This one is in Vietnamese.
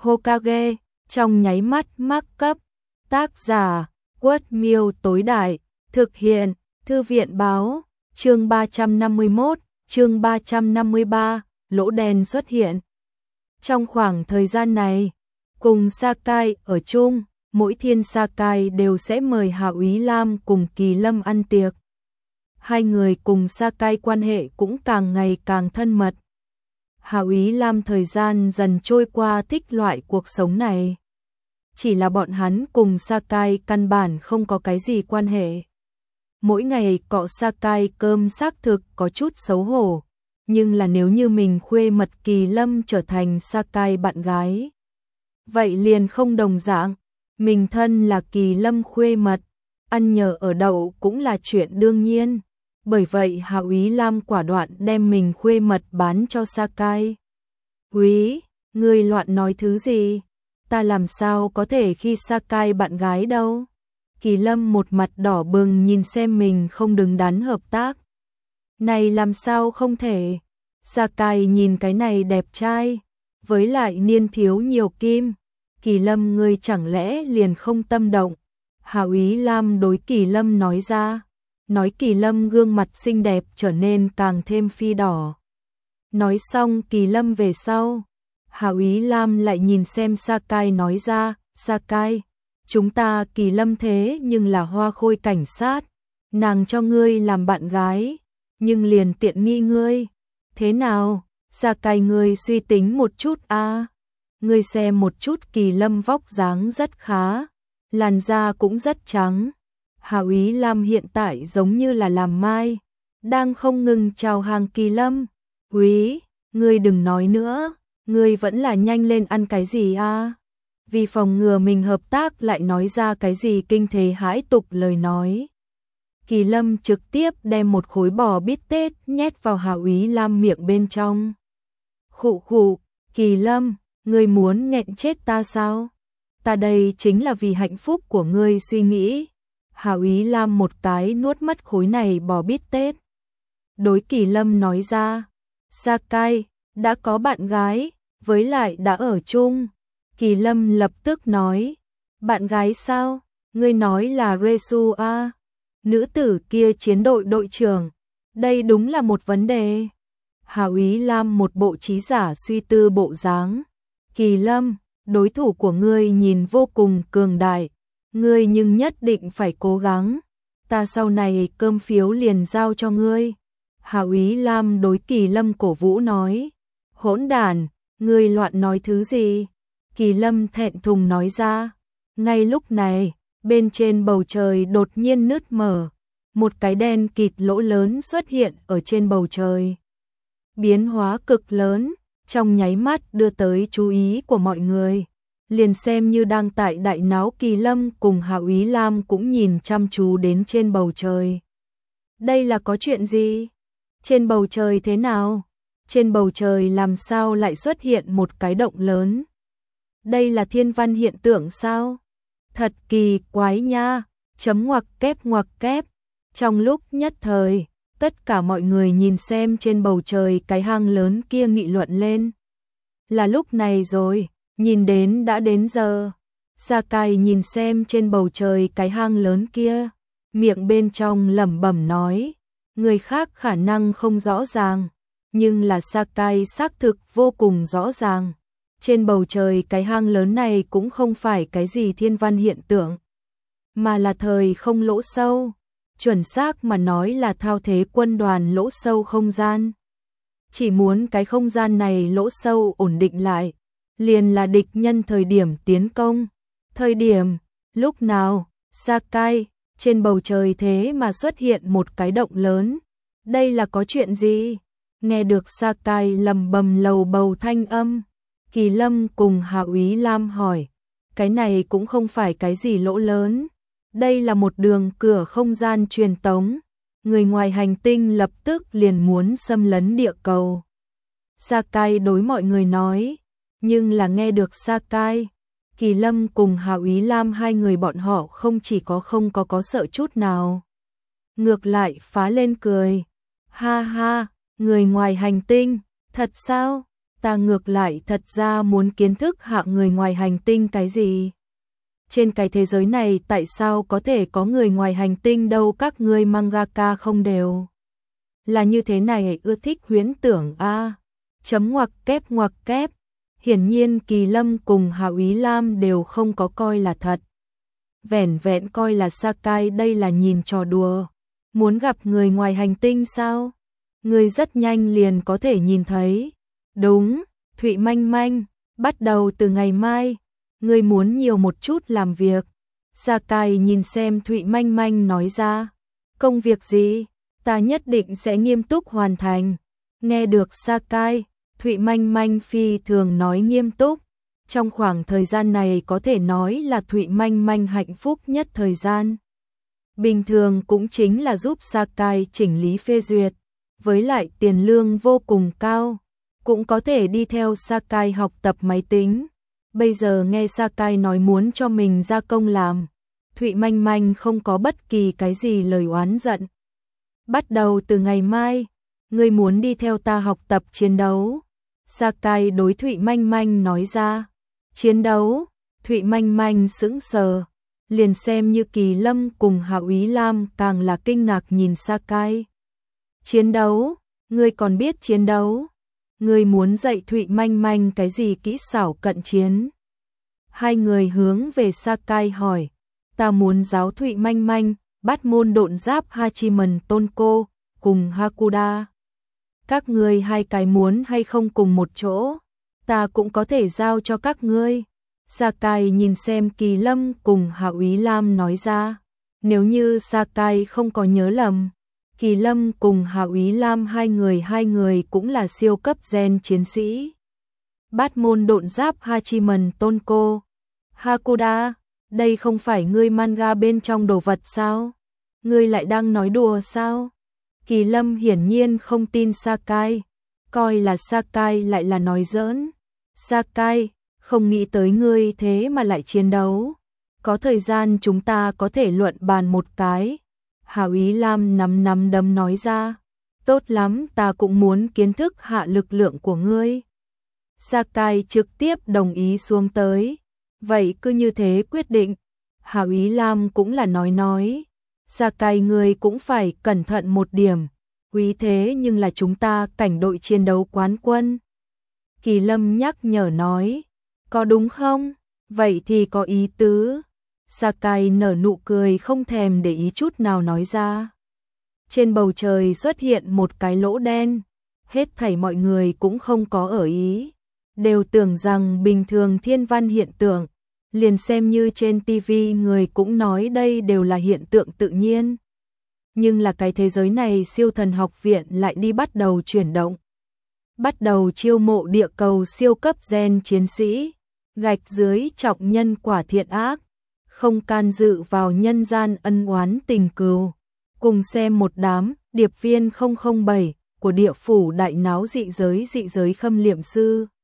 Hokage, trong nháy mắt mắc cấp. Tác giả, Quất Miêu tối đại, thực hiện, Thư viện báo, chương 351, chương 353, lỗ đen xuất hiện. Trong khoảng thời gian này, cùng Sakai ở chung, mỗi thiên Sakai đều sẽ mời Hạ Úy Lam cùng Kỳ Lâm ăn tiệc. Hai người cùng Sakai quan hệ cũng càng ngày càng thân mật. Hạ Úy Lam thời gian dần trôi qua thích loại cuộc sống này. Chỉ là bọn hắn cùng Sakai căn bản không có cái gì quan hệ. Mỗi ngày cọ Sakai cơm xác thực có chút xấu hổ, nhưng là nếu như mình khuê mật Kỳ Lâm trở thành Sakai bạn gái, vậy liền không đồng dạng. Mình thân là Kỳ Lâm khuê mật, ăn nhờ ở đậu cũng là chuyện đương nhiên. Bởi vậy Hạ Úy Lam quả đoạn đem mình khuê mật bán cho Sakai. Úy, ngươi loạn nói thứ gì? Ta làm sao có thể khi Sakai bạn gái đâu? Kỳ Lâm một mặt đỏ bừng nhìn xem mình không đứng đắn hợp tác. Này làm sao không thể? Sakai nhìn cái này đẹp trai, với lại niên thiếu nhiều kim. Kỳ Lâm ngươi chẳng lẽ liền không tâm động? Hạ Úy Lam đối Kỳ Lâm nói ra. Nói Kỳ Lâm gương mặt xinh đẹp trở nên càng thêm phi đỏ. Nói xong Kỳ Lâm về sau, Hạ Úy Lam lại nhìn xem Sakai nói ra, Sakai, chúng ta Kỳ Lâm thế nhưng là hoa khôi cảnh sát, nàng cho ngươi làm bạn gái, nhưng liền tiện nghi ngươi. Thế nào, Sakai ngươi suy tính một chút a. Ngươi xem một chút Kỳ Lâm vóc dáng rất khá, làn da cũng rất trắng. Hạ Úy Lam hiện tại giống như là làm mai, đang không ngừng chào hàng Kỳ Lâm. Úy, ngươi đừng nói nữa, ngươi vẫn là nhanh lên ăn cái gì a? Vì phòng ngừa mình hợp tác lại nói ra cái gì kinh thế hãi tục lời nói. Kỳ Lâm trực tiếp đem một khối bò bít tết nhét vào Hạ Úy Lam miệng bên trong. Khụ khụ, Kỳ Lâm, ngươi muốn nghẹn chết ta sao? Ta đây chính là vì hạnh phúc của ngươi suy nghĩ. Hạ Úy Lam một cái nuốt mất khối này bò bít tết. Đối Kỳ Lâm nói ra, Sakai, đã có bạn gái, với lại đã ở chung. Kỳ Lâm lập tức nói, bạn gái sao? Ngươi nói là Resu a? Nữ tử kia chiến đội đội trưởng. Đây đúng là một vấn đề. Hạ Úy Lam một bộ trí giả suy tư bộ dáng. Kỳ Lâm, đối thủ của ngươi nhìn vô cùng cường đại. Ngươi nhưng nhất định phải cố gắng. Ta sau này cơm phiếu liền giao cho ngươi. Hạ Úy Lam đối Kỳ Lâm cổ vũ nói. Hỗn đản, ngươi loạn nói thứ gì? Kỳ Lâm thẹn thùng nói ra. Ngay lúc này, bên trên bầu trời đột nhiên nứt mở. Một cái đen kịt lỗ lớn xuất hiện ở trên bầu trời. Biến hóa cực lớn, trong nháy mắt đưa tới chú ý của mọi người. Liền xem như đang tại đại náo Kỳ Lâm cùng Hạ Úy Lam cũng nhìn chăm chú đến trên bầu trời. Đây là có chuyện gì? Trên bầu trời thế nào? Trên bầu trời làm sao lại xuất hiện một cái động lớn? Đây là thiên văn hiện tượng sao? Thật kỳ quái nha, chấm ngoặc kép. Trong lúc nhất thời, tất cả mọi người nhìn xem trên bầu trời cái hang lớn kia nghị luận lên. Là lúc này rồi. Nhìn đến đã đến giờ. Sakai nhìn xem trên bầu trời cái hang lớn kia, miệng bên trong lẩm bẩm nói, người khác khả năng không rõ ràng, nhưng là Sakai xác thực vô cùng rõ ràng. Trên bầu trời cái hang lớn này cũng không phải cái gì thiên văn hiện tượng, mà là thời không lỗ sâu, chuẩn xác mà nói là thao thế quân đoàn lỗ sâu không gian. Chỉ muốn cái không gian này lỗ sâu ổn định lại, liền là địch nhân thời điểm tiến công. Thời điểm, lúc nào, Sakai, trên bầu trời thế mà xuất hiện một cái động lớn. Đây là có chuyện gì? Nghe được Sakai lầm bầm lầu bầu thanh âm. Kỳ Lâm cùng Hạ Úy Lam hỏi, cái này cũng không phải cái gì lỗ lớn. Đây là một đường cửa không gian truyền tống. Người ngoài hành tinh lập tức liền muốn xâm lấn địa cầu. Sakai đối mọi người nói. Nhưng là nghe được Sakai, Kỳ Lâm cùng Hạ Úy Lam hai người bọn họ không chỉ không có sợ chút nào. Ngược lại phá lên cười. Ha ha, người ngoài hành tinh, thật sao? ta ngược lại thật ra muốn kiến thức hạ người ngoài hành tinh cái gì. Trên cái thế giới này tại sao có thể có người ngoài hành tinh đâu, các ngươi mangaka không đều là như thế này, ưa thích huyễn tưởng a. Chấm ngoặc kép. Hiển nhiên Kỳ Lâm cùng Hạo Ý Lam đều không có coi là thật. Vẻn vẹn coi là Sakai đây là nhìn trò đùa. Muốn gặp người ngoài hành tinh sao? Người rất nhanh liền có thể nhìn thấy. Đúng, Thụy Manh Manh, bắt đầu từ ngày mai, người muốn nhiều một chút làm việc. Sakai nhìn xem Thụy Manh Manh nói ra. Công việc gì? Ta nhất định sẽ nghiêm túc hoàn thành. Nghe được Sakai, Thụy Manh Manh phi thường nói nghiêm túc. Trong khoảng thời gian này có thể nói là Thụy Manh Manh hạnh phúc nhất thời gian. Bình thường cũng chính là giúp Sakai chỉnh lý phê duyệt, với lại tiền lương vô cùng cao, cũng có thể đi theo Sakai học tập máy tính. Bây giờ nghe Sakai nói muốn cho mình ra công làm, Thụy Manh Manh không có bất kỳ cái gì lời oán giận. Bắt đầu từ ngày mai, ngươi muốn đi theo ta học tập chiến đấu. Sakai đối Thụy Manh Manh nói ra. Chiến đấu? Thụy Manh Manh sững sờ, liền xem như Kỳ Lâm cùng Hạo Ý Lam càng là kinh ngạc nhìn Sakai. Chiến đấu? Ngươi còn biết chiến đấu? Ngươi muốn dạy Thụy Manh Manh cái gì kỹ xảo cận chiến? Hai người hướng về Sakai hỏi. Ta muốn giáo Thụy Manh Manh Bát môn độn giáp Hachimen Tonko cùng Hakuda. Các ngươi hai cái muốn hay không cùng một chỗ? Ta cũng có thể giao cho các ngươi. Sakai nhìn xem Kỳ Lâm cùng Hạo Ý Lam nói ra. Nếu như Sakai không có nhớ lầm, Kỳ Lâm cùng Hạo Ý Lam hai người cũng là siêu cấp gen chiến sĩ. Bát môn độn giáp Hachimen Tonko, Hakuda, đây không phải ngươi manga bên trong đồ vật sao? Ngươi lại đang nói đùa sao? Kỳ Lâm hiển nhiên không tin Sakai, coi là Sakai lại là nói giỡn. Sakai, không nghĩ tới ngươi thế mà lại chiến đấu. Có thời gian chúng ta có thể luận bàn một cái. Hạo Ý Lam nắm đấm nói ra. Tốt lắm, ta cũng muốn kiến thức hạ lực lượng của ngươi. Sakai trực tiếp đồng ý xuống tới. Vậy cứ như thế quyết định. Hạo Ý Lam cũng là nói. Sakai ngươi cũng phải cẩn thận một điểm. Quý thế nhưng là chúng ta cảnh đội chiến đấu quán quân. Kỳ Lâm nhắc nhở nói. Có đúng không? Vậy thì có ý tứ. Sakai nở nụ cười không thèm để ý chút nào nói ra. Trên bầu trời xuất hiện một cái lỗ đen. Hết thảy mọi người cũng không có ở ý. Đều tưởng rằng bình thường thiên văn hiện tượng. Liền xem như trên TV người cũng nói đây đều là hiện tượng tự nhiên. Nhưng là cái thế giới này siêu thần học viện lại đi bắt đầu chuyển động. Bắt đầu chiêu mộ địa cầu siêu cấp gen chiến sĩ. Gạch dưới trọng nhân quả thiện ác. Không can dự vào nhân gian ân oán tình cừu. Cùng xem một đám điệp viên 007 của địa phủ đại náo dị giới khâm liệm sư.